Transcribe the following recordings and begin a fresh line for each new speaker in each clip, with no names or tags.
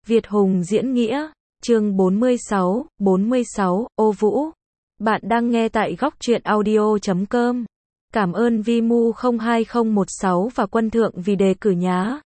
Việt Hùng diễn nghĩa, chương 46, Ô Vũ. Bạn đang nghe tại góc truyện audio.com. Cảm ơn Vimu 02016 và Quân Thượng vì đề cử nhá.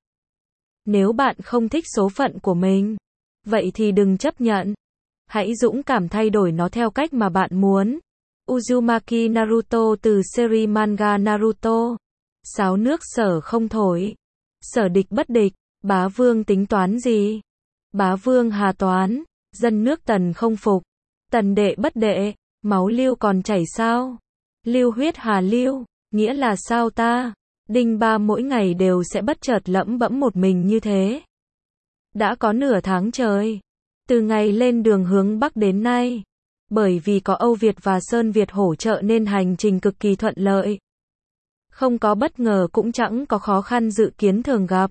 Nếu bạn không thích số phận của mình, vậy thì đừng chấp nhận. Hãy dũng cảm thay đổi nó theo cách mà bạn muốn. Uzumaki Naruto từ series manga Naruto. Sáo nước sở không thổi. Sở địch bất địch, bá vương tính toán gì? Bá vương hà toán, dân nước Tần không phục. Tần đệ bất đệ, máu lưu còn chảy sao? Lưu huyết hà lưu, nghĩa là sao ta? Đinh Ba mỗi ngày đều sẽ bất chợt lẩm bẩm một mình như thế. Đã có nửa tháng trời, từ ngày lên đường hướng Bắc đến nay. Bởi vì có Âu Việt và Sơn Việt hỗ trợ nên hành trình cực kỳ thuận lợi. Không có bất ngờ cũng chẳng có khó khăn dự kiến thường gặp.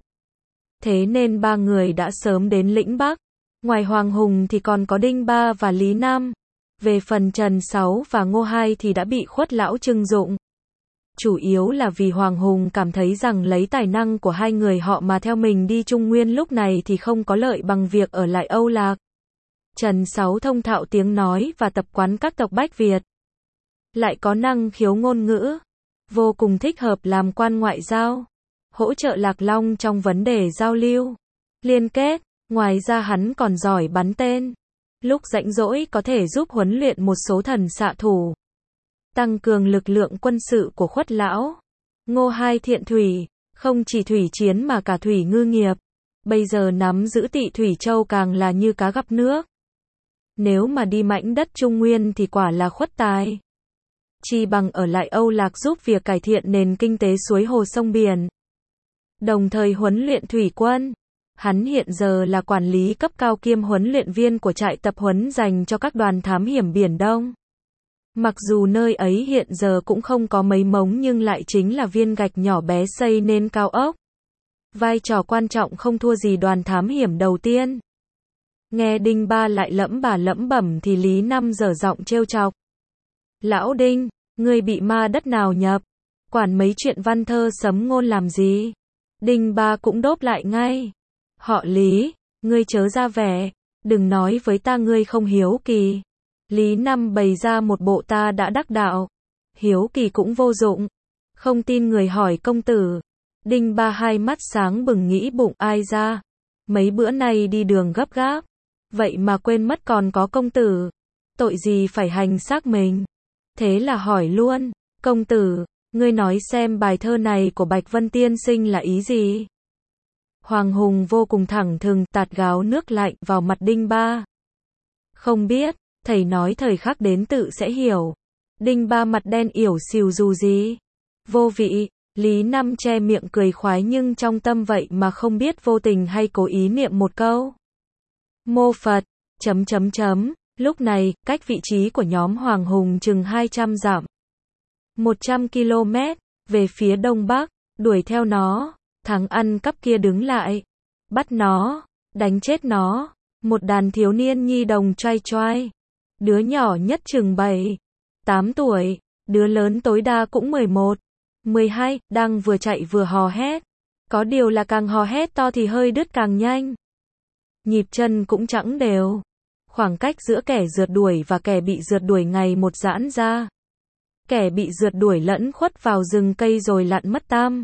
Thế nên ba người đã sớm đến lĩnh Bắc. Ngoài Hoàng Hùng thì còn có Đinh Ba và Lý Nam. Về phần Trần Sáu và Ngô Hai thì đã bị Khuất lão trưng dụng. Chủ yếu là vì Hoàng Hùng cảm thấy rằng lấy tài năng của hai người họ mà theo mình đi Trung Nguyên lúc này thì không có lợi bằng việc ở lại Âu Lạc. Trần Sáu thông thạo tiếng nói và tập quán các tộc Bách Việt. Lại có năng khiếu ngôn ngữ. Vô cùng thích hợp làm quan ngoại giao. Hỗ trợ Lạc Long trong vấn đề giao lưu, liên kết. Ngoài ra hắn còn giỏi bắn tên. Lúc rảnh rỗi có thể giúp huấn luyện một số thần xạ thủ. Tăng cường lực lượng quân sự của Khuất lão. Ngô Hai thiện thủy, không chỉ thủy chiến mà cả thủy ngư nghiệp. Bây giờ nắm giữ Tị Thủy Châu càng là như cá gặp nước. Nếu mà đi mảnh đất Trung Nguyên thì quả là khuất tài. Chi bằng ở lại Âu Lạc giúp việc cải thiện nền kinh tế suối hồ sông biển. Đồng thời huấn luyện thủy quân. Hắn hiện giờ là quản lý cấp cao kiêm huấn luyện viên của trại tập huấn dành cho các đoàn thám hiểm Biển Đông. Mặc dù nơi ấy hiện giờ cũng không có mấy mống nhưng lại chính là viên gạch nhỏ bé xây nên cao ốc. Vai trò quan trọng không thua gì đoàn thám hiểm đầu tiên. Nghe Đinh Ba lại lẩm bẩm thì Lý Năm dở giọng trêu chọc. Lão Đinh, ngươi bị ma đất nào nhập? Quản mấy chuyện văn thơ sấm ngôn làm gì? Đinh Ba cũng đốp lại ngay. Họ Lý, ngươi chớ ra vẻ, đừng nói với ta ngươi không hiếu kỳ. Lý Năm bày ra một bộ ta đã đắc đạo. Hiếu kỳ cũng vô dụng. Không tin người hỏi công tử. Đinh Ba hai mắt sáng bừng nghĩ bụng ai ra. Mấy bữa nay đi đường gấp gáp. Vậy mà quên mất còn có công tử. Tội gì phải hành xác mình. Thế là hỏi luôn, công tử, ngươi nói xem bài thơ này của Bạch Vân Tiên Sinh là ý gì? Hoàng Hùng vô cùng thẳng thừng tạt gáo nước lạnh vào mặt Đinh Ba. Không biết, thầy nói thời khắc đến tự sẽ hiểu. Đinh Ba mặt đen ỉu xìu dù gì. Vô vị, Lý Năm che miệng cười khoái nhưng trong tâm vậy mà không biết vô tình hay cố ý niệm một câu. Mô Phật, Lúc này, cách vị trí của nhóm Hoàng Hùng chừng 200 dặm. 100 km, về phía đông bắc, đuổi theo nó, thằng ăn cắp kia đứng lại. Bắt nó, đánh chết nó, một đàn thiếu niên nhi đồng choai choai. Đứa nhỏ nhất chừng 7, 8 tuổi, đứa lớn tối đa cũng 11, 12, đang vừa chạy vừa hò hét. Có điều là càng hò hét to thì hơi đứt càng nhanh. Nhịp chân cũng chẳng đều. Khoảng cách giữa kẻ rượt đuổi và kẻ bị rượt đuổi ngày một giãn ra. Kẻ bị rượt đuổi lẫn khuất vào rừng cây rồi lặn mất tăm.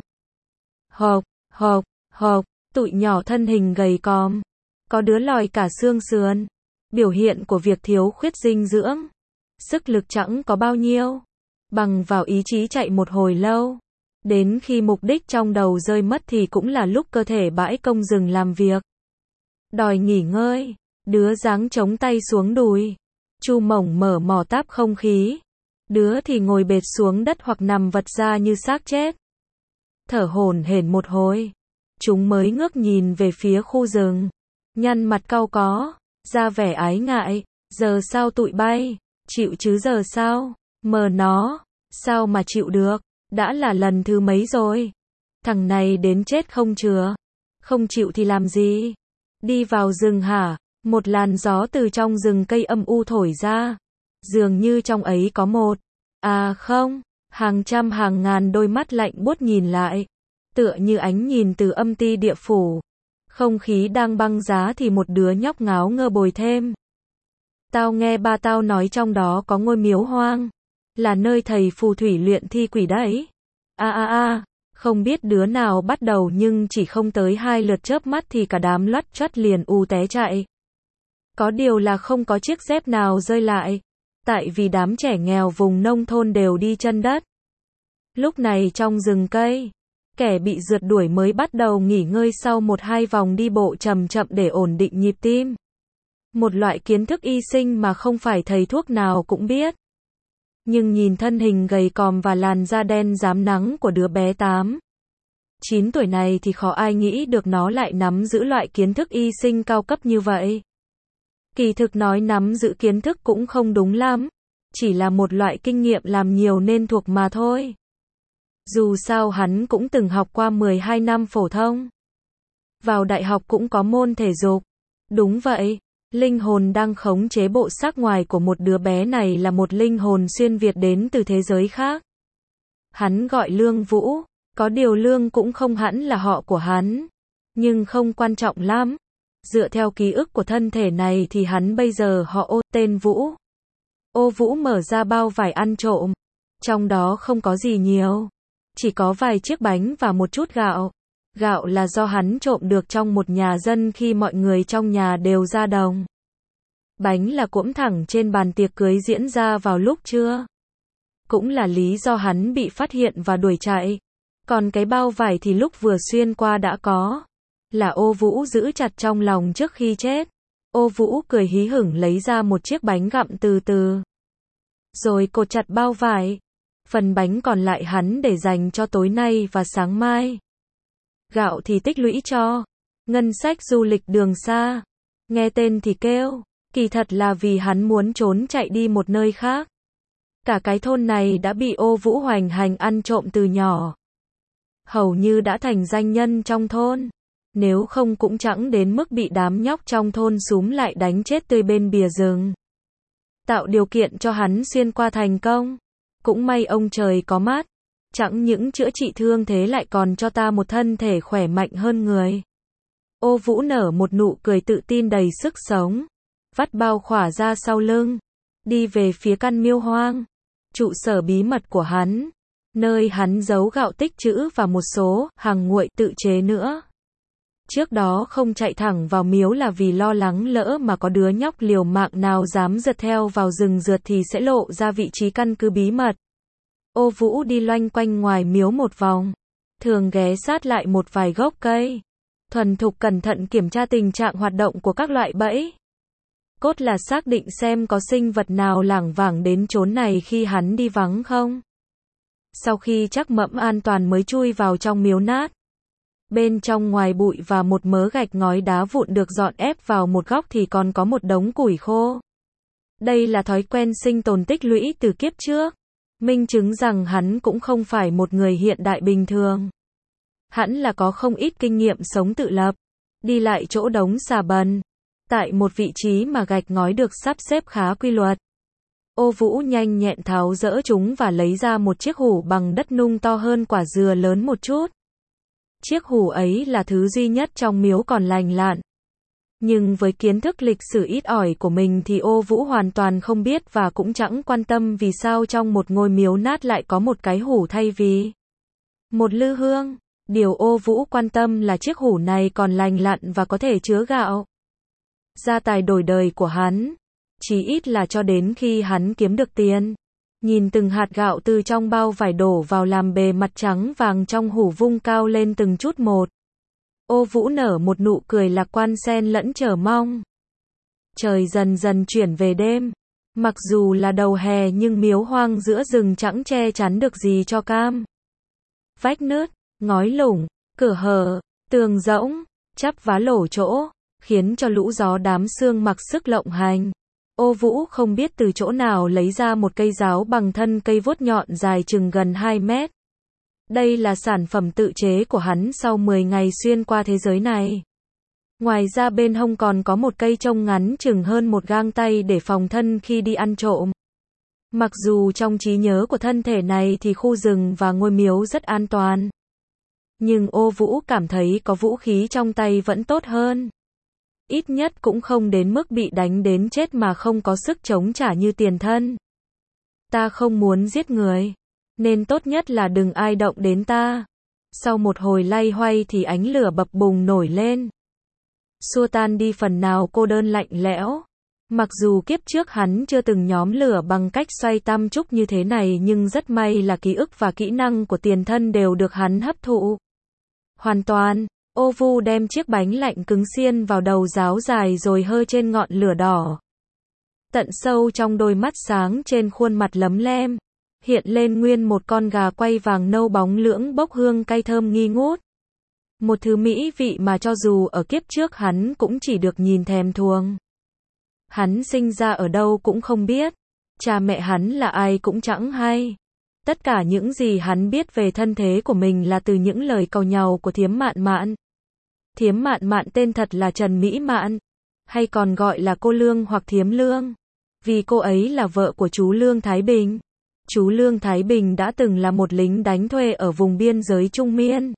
Hộp, tụi nhỏ thân hình gầy còm. Có đứa lòi cả xương sườn. Biểu hiện của việc thiếu khuyết dinh dưỡng. Sức lực chẳng có bao nhiêu. Bằng vào ý chí chạy một hồi lâu. Đến khi mục đích trong đầu rơi mất thì cũng là lúc cơ thể bãi công dừng làm việc. Đòi nghỉ ngơi. Đứa giáng chống tay xuống đùi. Chu Mổng mở mỏ táp không khí. Đứa thì ngồi bệt xuống đất hoặc nằm vật ra như xác chết. Thở hổn hển một hồi. Chúng mới ngước nhìn về phía khu rừng. Nhăn mặt cau có. Ra vẻ ái ngại. Giờ sao tụi bay? Chịu chứ giờ sao? Mờ nó. Sao mà chịu được? Đã là lần thứ mấy rồi? Thằng này đến chết không chừa. Không chịu thì làm gì? Đi vào rừng hả? Một làn gió từ trong rừng cây âm u thổi ra. Dường như trong ấy có một, không, hàng trăm hàng ngàn đôi mắt lạnh buốt nhìn lại. Tựa như ánh nhìn từ âm ti địa phủ. Không khí đang băng giá thì một đứa nhóc ngáo ngơ bồi thêm. Tao nghe ba tao nói trong đó có ngôi miếu hoang. Là nơi thầy phù thủy luyện thi quỷ đấy. Không biết đứa nào bắt đầu nhưng chỉ không tới 2 lượt chớp mắt thì cả đám loắt choắt liền té chạy. Có điều là không có chiếc dép nào rơi lại. Tại vì đám trẻ nghèo vùng nông thôn đều đi chân đất. Lúc này trong rừng cây, kẻ bị rượt đuổi mới bắt đầu nghỉ ngơi sau 1-2 vòng đi bộ chậm chậm để ổn định nhịp tim. Một loại kiến thức y sinh mà không phải thầy thuốc nào cũng biết. Nhưng nhìn thân hình gầy còm và làn da đen rám nắng của đứa bé 8-9 tuổi này thì khó ai nghĩ được nó lại nắm giữ loại kiến thức y sinh cao cấp như vậy. Kỳ thực nói nắm giữ kiến thức cũng không đúng lắm. Chỉ là một loại kinh nghiệm làm nhiều nên thuộc mà thôi. Dù sao hắn cũng từng học qua 12 năm phổ thông. Vào đại học cũng có môn thể dục. Đúng vậy, linh hồn đang khống chế bộ xác ngoài của một đứa bé này là một linh hồn xuyên Việt đến từ thế giới khác. Hắn gọi Lương Vũ, có điều Lương cũng không hẳn là họ của hắn. Nhưng không quan trọng lắm. Dựa theo ký ức của thân thể này thì hắn bây giờ họ tên Vũ. Vũ mở ra bao vải ăn trộm. Trong đó không có gì nhiều. Chỉ có vài chiếc bánh và một chút gạo. Gạo là do hắn trộm được trong một nhà dân khi mọi người trong nhà đều ra đồng. Bánh là cuỗm thẳng trên bàn tiệc cưới diễn ra vào lúc trưa. Cũng là lý do hắn bị phát hiện và đuổi chạy. Còn cái bao vải thì lúc vừa xuyên qua đã có. Là Vũ giữ chặt trong lòng trước khi chết. Vũ cười hí hửng lấy ra một chiếc bánh gặm từ từ. Rồi cột chặt bao vải. Phần bánh còn lại hắn để dành cho tối nay và sáng mai. Gạo thì tích lũy cho ngân sách du lịch đường xa. Nghe tên thì kêu, kỳ thật là vì hắn muốn trốn chạy đi một nơi khác. Cả cái thôn này đã bị Vũ hoành hành ăn trộm từ nhỏ. Hầu như đã thành danh nhân trong thôn. Nếu không cũng chẳng đến mức bị đám nhóc trong thôn xúm lại đánh chết tươi bên bìa rừng. Tạo điều kiện cho hắn xuyên qua thành công. Cũng may ông trời có mắt. Chẳng những chữa trị thương thế lại còn cho ta một thân thể khỏe mạnh hơn người. Vũ nở một nụ cười tự tin đầy sức sống. Vắt bao khỏa ra sau lưng. Đi về phía căn miếu hoang. Trụ sở bí mật của hắn. Nơi hắn giấu gạo tích trữ và một số hàng nguội tự chế nữa. Trước đó không chạy thẳng vào miếu là vì lo lắng lỡ mà có đứa nhóc liều mạng nào dám rượt theo vào rừng rượt thì sẽ lộ ra vị trí căn cứ bí mật. Vũ đi loanh quanh ngoài miếu một vòng. Thường ghé sát lại một vài gốc cây. Thuần thục cẩn thận kiểm tra tình trạng hoạt động của các loại bẫy. Cốt là xác định xem có sinh vật nào lảng vảng đến chốn này khi hắn đi vắng không. Sau khi chắc mẩm an toàn mới chui vào trong miếu nát. Bên trong ngoài bụi và một mớ gạch ngói đá vụn được dọn ép vào một góc thì còn có một đống củi khô. Đây là thói quen sinh tồn tích lũy từ kiếp trước. Minh chứng rằng hắn cũng không phải một người hiện đại bình thường. Hẳn là có không ít kinh nghiệm sống tự lập. Đi lại chỗ đống xà bần. Tại một vị trí mà gạch ngói được sắp xếp khá quy luật. Vũ nhanh nhẹn tháo dỡ chúng và lấy ra một chiếc hủ bằng đất nung to hơn quả dừa lớn một chút. Chiếc hủ ấy là thứ duy nhất trong miếu còn lành lặn. Nhưng với kiến thức lịch sử ít ỏi của mình thì Vũ hoàn toàn không biết và cũng chẳng quan tâm vì sao trong một ngôi miếu nát lại có một cái hủ thay vì một lư hương. Điều Vũ quan tâm là chiếc hủ này còn lành lặn và có thể chứa gạo. Gia tài đổi đời của hắn. Chí ít là cho đến khi hắn kiếm được tiền. Nhìn từng hạt gạo từ trong bao vải đổ vào làm bề mặt trắng vàng trong hủ vung cao lên từng chút một. Vũ nở một nụ cười lạc quan xen lẫn chờ mong. Trời dần dần chuyển về đêm. Mặc dù là đầu hè nhưng miếu hoang giữa rừng chẳng che chắn được gì cho cam. Vách nứt, ngói lủng, cửa hở, tường rỗng, chắp vá lổ chỗ, khiến cho lũ gió đám sương mặc sức lộng hành. Vũ không biết từ chỗ nào lấy ra một cây giáo bằng thân cây vuốt nhọn dài chừng gần 2 mét. Đây là sản phẩm tự chế của hắn sau 10 ngày xuyên qua thế giới này. Ngoài ra bên hông còn có một cây trông ngắn chừng hơn một gang tay để phòng thân khi đi ăn trộm. Mặc dù trong trí nhớ của thân thể này thì khu rừng và ngôi miếu rất an toàn. Nhưng Ô Vũ cảm thấy có vũ khí trong tay vẫn tốt hơn. Ít nhất cũng không đến mức bị đánh đến chết mà không có sức chống trả như tiền thân. Ta không muốn giết người, nên tốt nhất là đừng ai động đến ta. Sau một hồi loay hoay thì ánh lửa bập bùng nổi lên, xua tan đi phần nào cô đơn lạnh lẽo. Mặc dù kiếp trước hắn chưa từng nhóm lửa bằng cách xoay tam trúc như thế này, nhưng rất may là ký ức và kỹ năng của tiền thân đều được hắn hấp thụ hoàn toàn. Ô Vu đem chiếc bánh lạnh cứng xiên vào đầu giáo dài rồi hơ trên ngọn lửa đỏ. Tận sâu trong đôi mắt sáng trên khuôn mặt lấm lem, hiện lên nguyên một con gà quay vàng nâu bóng lưỡng bốc hương cay thơm nghi ngút. Một thứ mỹ vị mà cho dù ở kiếp trước hắn cũng chỉ được nhìn thèm thuồng. Hắn sinh ra ở đâu cũng không biết, cha mẹ hắn là ai cũng chẳng hay. Tất cả những gì hắn biết về thân thế của mình là từ những lời cầu nhàu của Thiếm Mạn Mạn. Thiếm Mạn Mạn tên thật là Trần Mỹ Mạn, hay còn gọi là cô Lương hoặc Thiếm Lương, vì cô ấy là vợ của chú Lương Thái Bình. Chú Lương Thái Bình đã từng là một lính đánh thuê ở vùng biên giới Trung Miên.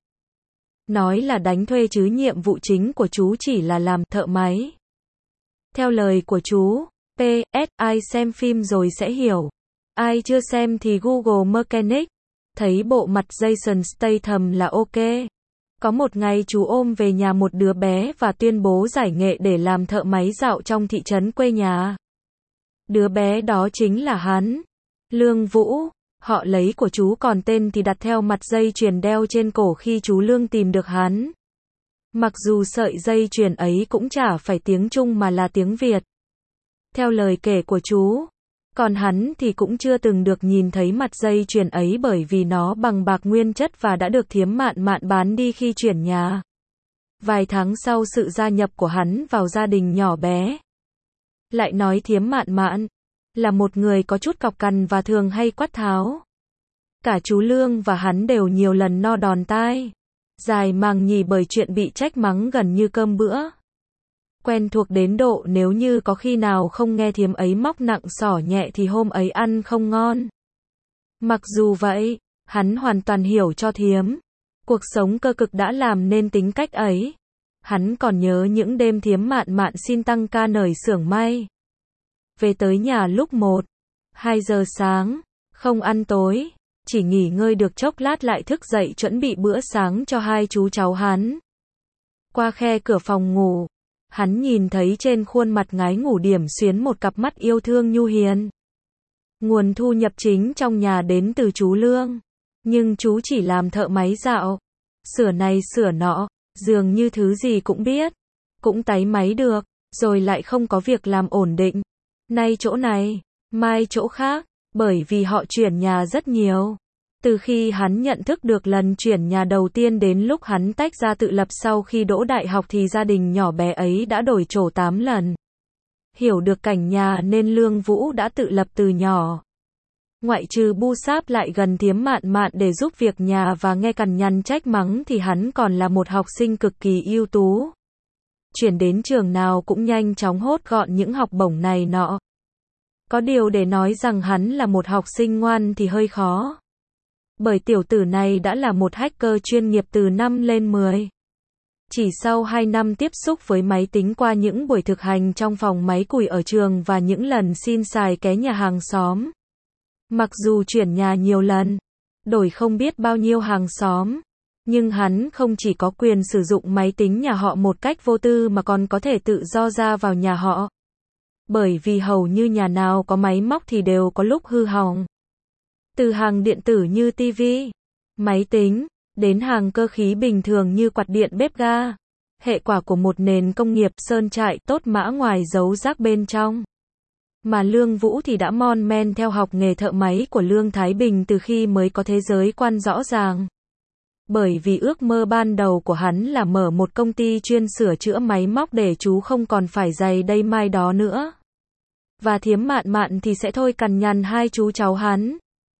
Nói là đánh thuê chứ nhiệm vụ chính của chú chỉ là làm thợ máy. Theo lời của chú, PS, ai xem phim rồi sẽ hiểu. Ai chưa xem thì Google Mechanic. Thấy bộ mặt Jason Statham là ok. Có một ngày chú ôm về nhà một đứa bé và tuyên bố giải nghệ để làm thợ máy dạo trong thị trấn quê nhà. Đứa bé đó chính là hắn, Lương Vũ. Họ lấy của chú còn tên thì đặt theo mặt dây chuyền đeo trên cổ khi chú Lương tìm được hắn. Mặc dù sợi dây chuyền ấy cũng chả phải tiếng Trung mà là tiếng Việt. Theo lời kể của chú, còn hắn thì cũng chưa từng được nhìn thấy mặt dây chuyền ấy bởi vì nó bằng bạc nguyên chất và đã được Thiếm Mạn Mạn bán đi khi chuyển nhà. Vài tháng sau sự gia nhập của hắn vào gia đình nhỏ bé. Lại nói Thiếm Mạn Mạn là một người có chút cọc cằn và thường hay quát tháo. Cả chú Lương và hắn đều nhiều lần no đòn tai dài màng nhì bởi chuyện bị trách mắng gần như cơm bữa. Quen thuộc đến độ nếu như có khi nào không nghe Thiếm ấy móc nặng xỏ nhẹ thì hôm ấy ăn không ngon. Mặc dù vậy, hắn hoàn toàn hiểu cho Thiếm. Cuộc sống cơ cực đã làm nên tính cách ấy. Hắn còn nhớ những đêm Thiếm Mạn Mạn xin tăng ca nởi xưởng may. Về tới nhà lúc 1-2 giờ sáng, không ăn tối, chỉ nghỉ ngơi được chốc lát lại thức dậy chuẩn bị bữa sáng cho hai chú cháu hắn. Qua khe cửa phòng ngủ, hắn nhìn thấy trên khuôn mặt ngái ngủ điểm xuyến một cặp mắt yêu thương nhu hiền. Nguồn thu nhập chính trong nhà đến từ chú Lương, nhưng chú chỉ làm thợ máy dạo, sửa này sửa nọ, dường như thứ gì cũng biết, cũng táy máy được, rồi lại không có việc làm ổn định. Nay chỗ này, mai chỗ khác, bởi vì họ chuyển nhà rất nhiều. Từ khi hắn nhận thức được lần chuyển nhà đầu tiên đến lúc hắn tách ra tự lập sau khi đỗ đại học thì gia đình nhỏ bé ấy đã đổi chỗ 8 lần. Hiểu được cảnh nhà nên Lương Vũ đã tự lập từ nhỏ. Ngoại trừ bu sáp lại gần Thiếm Mạn Mạn để giúp việc nhà và nghe cằn nhằn trách mắng thì hắn còn là một học sinh cực kỳ ưu tú. Chuyển đến trường nào cũng nhanh chóng hốt gọn những học bổng này nọ. Có điều để nói rằng hắn là một học sinh ngoan thì hơi khó. Bởi tiểu tử này đã là một hacker chuyên nghiệp từ 5 lên 10. Chỉ sau 2 năm tiếp xúc với máy tính qua những buổi thực hành trong phòng máy củi ở trường và những lần xin xài ké nhà hàng xóm. Mặc dù chuyển nhà nhiều lần, đổi không biết bao nhiêu hàng xóm, nhưng hắn không chỉ có quyền sử dụng máy tính nhà họ một cách vô tư mà còn có thể tự do ra vào nhà họ. Bởi vì hầu như nhà nào có máy móc thì đều có lúc hư hỏng. Từ hàng điện tử như tivi, máy tính, đến hàng cơ khí bình thường như quạt điện bếp ga. Hệ quả của một nền công nghiệp sơn trại tốt mã ngoài giấu rác bên trong. Mà Lương Vũ thì đã mon men theo học nghề thợ máy của Lương Thái Bình từ khi mới có thế giới quan rõ ràng. Bởi vì ước mơ ban đầu của hắn là mở một công ty chuyên sửa chữa máy móc để chú không còn phải giày đây mai đó nữa. Và Thiếm Mạn Mạn thì sẽ thôi cằn nhằn hai chú cháu hắn.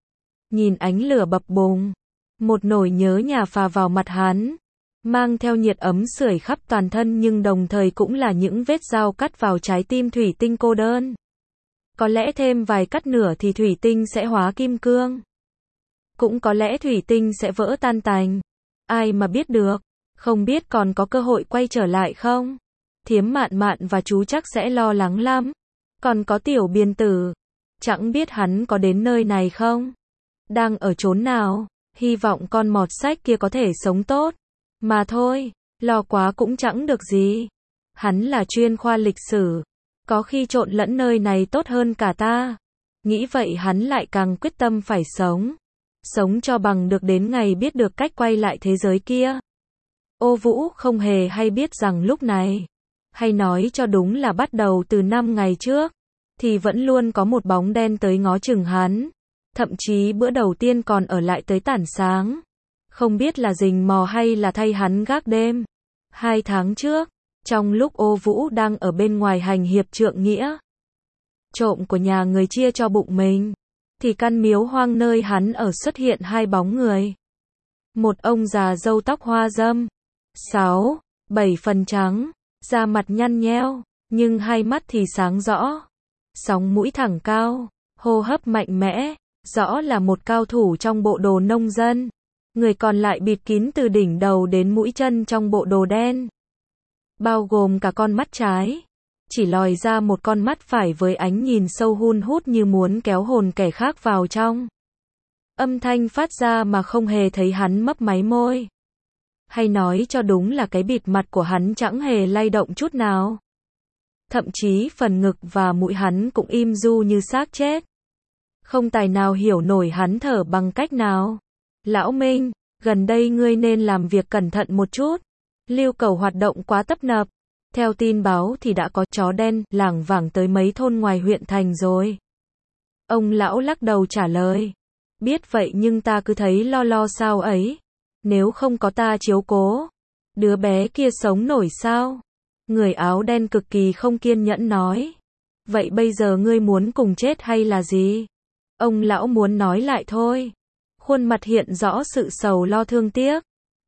Nhìn ánh lửa bập bùng, một nỗi nhớ nhà phà vào mặt hắn, mang theo nhiệt ấm sưởi khắp toàn thân nhưng đồng thời cũng là những vết dao cắt vào trái tim thủy tinh cô đơn. Có lẽ thêm vài cắt nửa thì thủy tinh sẽ hóa kim cương. Cũng có lẽ thủy tinh sẽ vỡ tan tành. Ai mà biết được, không biết còn có cơ hội quay trở lại không? Thiếm Mạn Mạn và chú chắc sẽ lo lắng lắm. Còn có Tiểu Biên Tử, chẳng biết hắn có đến nơi này không? Đang ở chốn nào? Hy vọng con mọt sách kia có thể sống tốt. Mà thôi, lo quá cũng chẳng được gì. Hắn là chuyên khoa lịch sử, có khi trộn lẫn nơi này tốt hơn cả ta. Nghĩ vậy hắn lại càng quyết tâm phải sống. Sống cho bằng được đến ngày biết được cách quay lại thế giới kia. Ô Vũ không hề hay biết rằng lúc này, hay nói cho đúng là bắt đầu từ 5 ngày trước, thì vẫn luôn có một bóng đen tới ngó chừng hắn. Thậm chí bữa đầu tiên còn ở lại tới tản sáng. Không biết là rình mò hay là thay hắn gác đêm. 2 tháng trước, trong lúc Ô Vũ đang ở bên ngoài hành hiệp trượng nghĩa, trộm của nhà người chia cho bụng mình, thì căn miếu hoang nơi hắn ở xuất hiện 2 bóng người. Một ông già râu tóc hoa râm, 6, 7 phần trắng, da mặt nhăn nheo, nhưng hai mắt thì sáng rõ. Sóng mũi thẳng cao, hô hấp mạnh mẽ, rõ là một cao thủ trong bộ đồ nông dân. Người còn lại bịt kín từ đỉnh đầu đến mũi chân trong bộ đồ đen, bao gồm cả con mắt trái. Chỉ lòi ra một con mắt phải với ánh nhìn sâu hun hút như muốn kéo hồn kẻ khác vào trong. Âm thanh phát ra mà không hề thấy hắn mấp máy môi. Hay nói cho đúng là cái bịt mặt của hắn chẳng hề lay động chút nào. Thậm chí phần ngực và mũi hắn cũng im du như xác chết. Không tài nào hiểu nổi hắn thở bằng cách nào. Lão Minh, gần đây ngươi nên làm việc cẩn thận một chút. Lưu Cầu hoạt động quá tấp nập. Theo tin báo thì đã có chó đen lảng vảng tới mấy thôn ngoài huyện thành rồi. Ông lão lắc đầu trả lời. Biết vậy nhưng ta cứ thấy lo lo sao ấy. Nếu không có ta chiếu cố, đứa bé kia sống nổi sao? Người áo đen cực kỳ không kiên nhẫn nói. Vậy bây giờ ngươi muốn cùng chết hay là gì? Ông lão muốn nói lại thôi. Khuôn mặt hiện rõ sự sầu lo thương tiếc.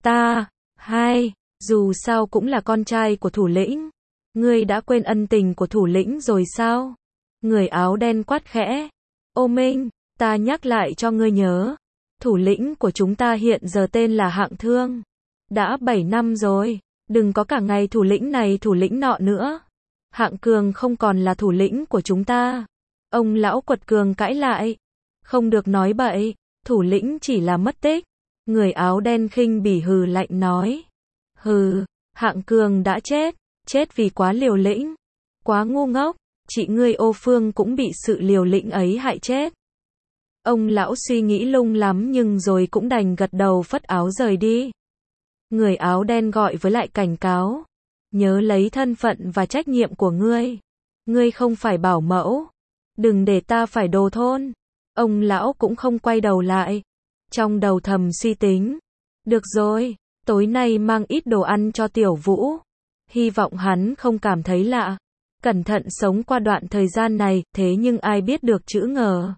Dù sao cũng là con trai của thủ lĩnh. Ngươi đã quên ân tình của thủ lĩnh rồi sao? Người áo đen quát khẽ. Ô Minh, ta nhắc lại cho ngươi nhớ. Thủ lĩnh của chúng ta hiện giờ tên là Hạng Thương. Đã 7 năm rồi. Đừng có cả ngày thủ lĩnh này thủ lĩnh nọ nữa. Hạng Cường không còn là thủ lĩnh của chúng ta. Ông lão Quật Cường cãi lại. Không được nói bậy. Thủ lĩnh chỉ là mất tích. Người áo đen khinh bỉ hừ lạnh nói. Hừ, Hạng Cường đã chết. Chết vì quá liều lĩnh. Quá ngu ngốc. Chị ngươi Ô Phương cũng bị sự liều lĩnh ấy hại chết. Ông lão suy nghĩ lung lắm nhưng rồi cũng đành gật đầu phất áo rời đi. Người áo đen gọi với lại cảnh cáo. Nhớ lấy thân phận và trách nhiệm của ngươi. Ngươi không phải bảo mẫu. Đừng để ta phải đồ thôn. Ông lão cũng không quay đầu lại. Trong đầu thầm suy tính. Được rồi, tối nay mang ít đồ ăn cho Tiểu Vũ. Hy vọng hắn không cảm thấy lạ. Cẩn thận sống qua đoạn thời gian này, thế nhưng ai biết được chữ ngờ.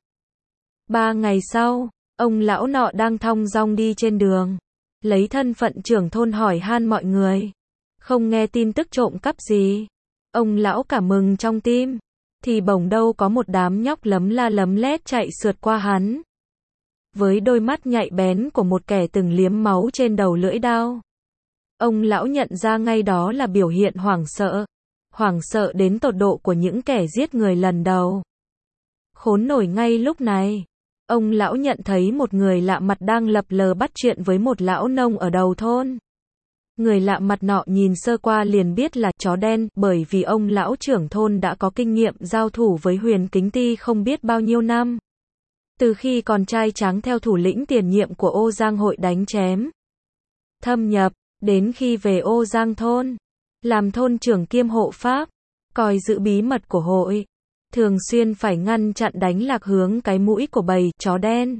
3 ngày sau, ông lão nọ đang thong dong đi trên đường. Lấy thân phận trưởng thôn hỏi han mọi người. Không nghe tin tức trộm cắp gì. Ông lão cả mừng trong tim. Thì bỗng đâu có một đám nhóc lấm la lấm lét chạy sượt qua hắn. Với đôi mắt nhạy bén của một kẻ từng liếm máu trên đầu lưỡi dao. Ông lão nhận ra ngay đó là biểu hiện hoảng sợ. Hoảng sợ đến tột độ của những kẻ giết người lần đầu. Khốn nổi ngay lúc này. Ông lão nhận thấy một người lạ mặt đang lập lờ bắt chuyện với một lão nông ở đầu thôn. Người lạ mặt nọ nhìn sơ qua liền biết là chó đen, bởi vì ông lão trưởng thôn đã có kinh nghiệm giao thủ với Huyền Kính Ti không biết bao nhiêu năm. Từ khi còn trai tráng theo thủ lĩnh tiền nhiệm của Ô Giang hội đánh chém, thâm nhập, đến khi về Ô Giang thôn, làm thôn trưởng kiêm hộ pháp, coi giữ bí mật của hội. Thường xuyên phải ngăn chặn đánh lạc hướng cái mũi của bầy chó đen.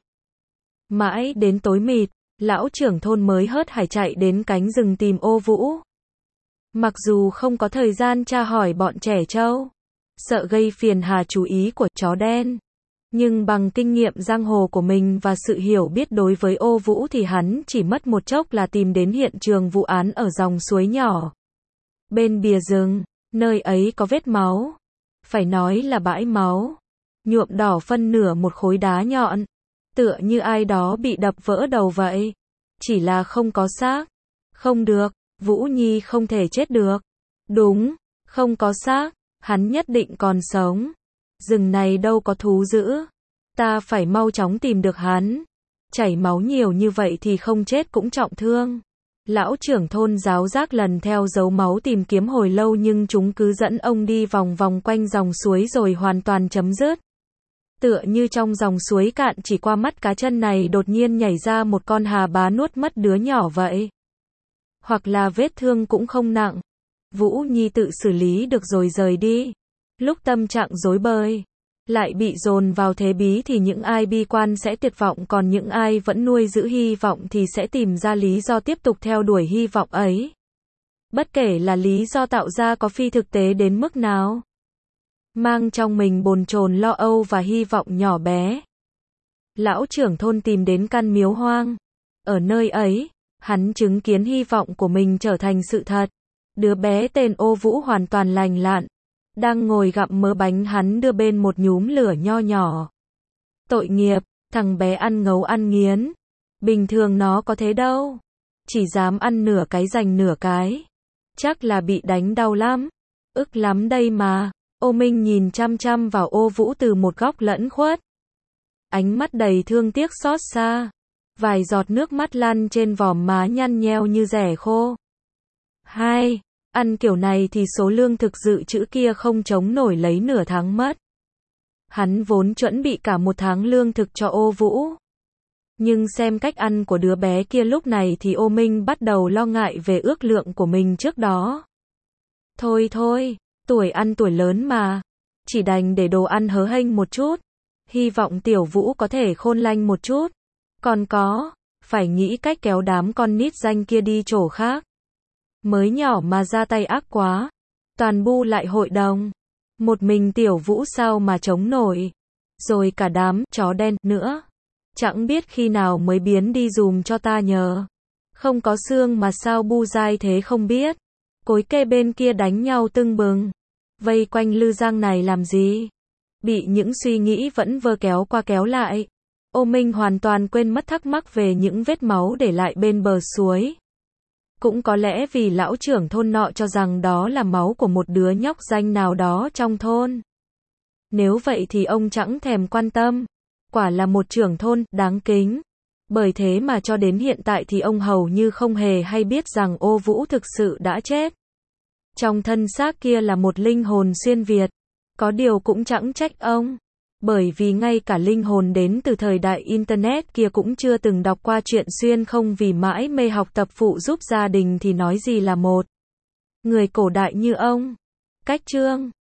Mãi đến tối mịt, lão trưởng thôn mới hớt hải chạy đến cánh rừng tìm Ô Vũ. Mặc dù không có thời gian tra hỏi bọn trẻ trâu, sợ gây phiền hà chú ý của chó đen, nhưng bằng kinh nghiệm giang hồ của mình và sự hiểu biết đối với Ô Vũ thì hắn chỉ mất một chốc là tìm đến hiện trường vụ án ở dòng suối nhỏ. Bên bìa rừng, nơi ấy có vết máu. Phải nói là bãi máu. Nhuộm đỏ phân nửa một khối đá nhọn. Tựa như ai đó bị đập vỡ đầu vậy. chỉ là không có xác. Không được, Vũ Nhi không thể chết được. Đúng, không có xác, hắn nhất định còn sống. Rừng này đâu có thú dữ. Ta phải mau chóng tìm được hắn. Chảy máu nhiều như vậy thì không chết cũng trọng thương. Lão trưởng thôn giáo giác lần theo dấu máu tìm kiếm hồi lâu nhưng chúng cứ dẫn ông đi vòng vòng quanh dòng suối rồi hoàn toàn chấm dứt. Tựa như trong dòng suối cạn chỉ qua mắt cá chân này đột nhiên nhảy ra một con hà bá nuốt mất đứa nhỏ vậy. Hoặc là vết thương cũng không nặng. Vũ Nhi tự xử lý được rồi rời đi. Lúc tâm trạng rối bời, lại bị dồn vào thế bí thì những ai bi quan sẽ tuyệt vọng, còn những ai vẫn nuôi giữ hy vọng thì sẽ tìm ra lý do tiếp tục theo đuổi hy vọng ấy. Bất kể là lý do tạo ra có phi thực tế đến mức nào. Mang trong mình bồn chồn lo âu và hy vọng nhỏ bé. Lão trưởng thôn tìm đến căn miếu hoang. Ở nơi ấy, hắn chứng kiến hy vọng của mình trở thành sự thật. Đứa bé tên Ô Vũ hoàn toàn lành lặn. Đang ngồi gặm mớ bánh hắn đưa bên một nhúm lửa nho nhỏ. Tội nghiệp, thằng bé ăn ngấu ăn nghiến. Bình thường nó có thế đâu. Chỉ dám ăn nửa cái dành nửa cái. Chắc là bị đánh đau lắm. Ức lắm đây mà. Ô Minh nhìn chăm chăm vào Ô Vũ từ một góc lẫn khuất. Ánh mắt đầy thương tiếc xót xa. Vài giọt nước mắt lăn trên vòm má nhăn nheo như rẻ khô. Hai, ăn kiểu này thì số lương thực dự trữ kia không chống nổi lấy nửa tháng mất. Hắn vốn chuẩn bị cả một tháng lương thực cho Ô Vũ. Nhưng xem cách ăn của đứa bé kia lúc này thì Ô Minh bắt đầu lo ngại về ước lượng của mình trước đó. Thôi thôi, tuổi ăn tuổi lớn mà. Chỉ đành để đồ ăn hớ hênh một chút. Hy vọng tiểu Vũ có thể khôn lanh một chút. Còn phải nghĩ cách kéo đám con nít danh kia đi chỗ khác. Mới nhỏ mà ra tay ác quá. Toàn bu lại hội đồng. Một mình tiểu Vũ sao mà chống nổi. Rồi cả đám chó đen nữa. Chẳng biết khi nào mới biến đi dùm cho ta nhờ. Không có xương mà sao bu dai thế không biết. Cối kê bên kia đánh nhau tưng bừng. Vây quanh Lư Giang này làm gì? Bị những suy nghĩ vẫn vơ kéo qua kéo lại. Ô Minh hoàn toàn quên mất thắc mắc về những vết máu để lại bên bờ suối. Cũng có lẽ vì lão trưởng thôn nọ cho rằng đó là máu của một đứa nhóc danh nào đó trong thôn. Nếu vậy thì ông chẳng thèm quan tâm. Quả là một trưởng thôn đáng kính. Bởi thế mà cho đến hiện tại thì ông hầu như không hề hay biết rằng Ô Vũ thực sự đã chết. Trong thân xác kia là một linh hồn xuyên Việt. Có điều cũng chẳng trách ông. Bởi vì ngay cả linh hồn đến từ thời đại Internet kia cũng chưa từng đọc qua chuyện xuyên không, vì mãi mê học tập phụ giúp gia đình thì nói gì là một người cổ đại như ông. Cách chương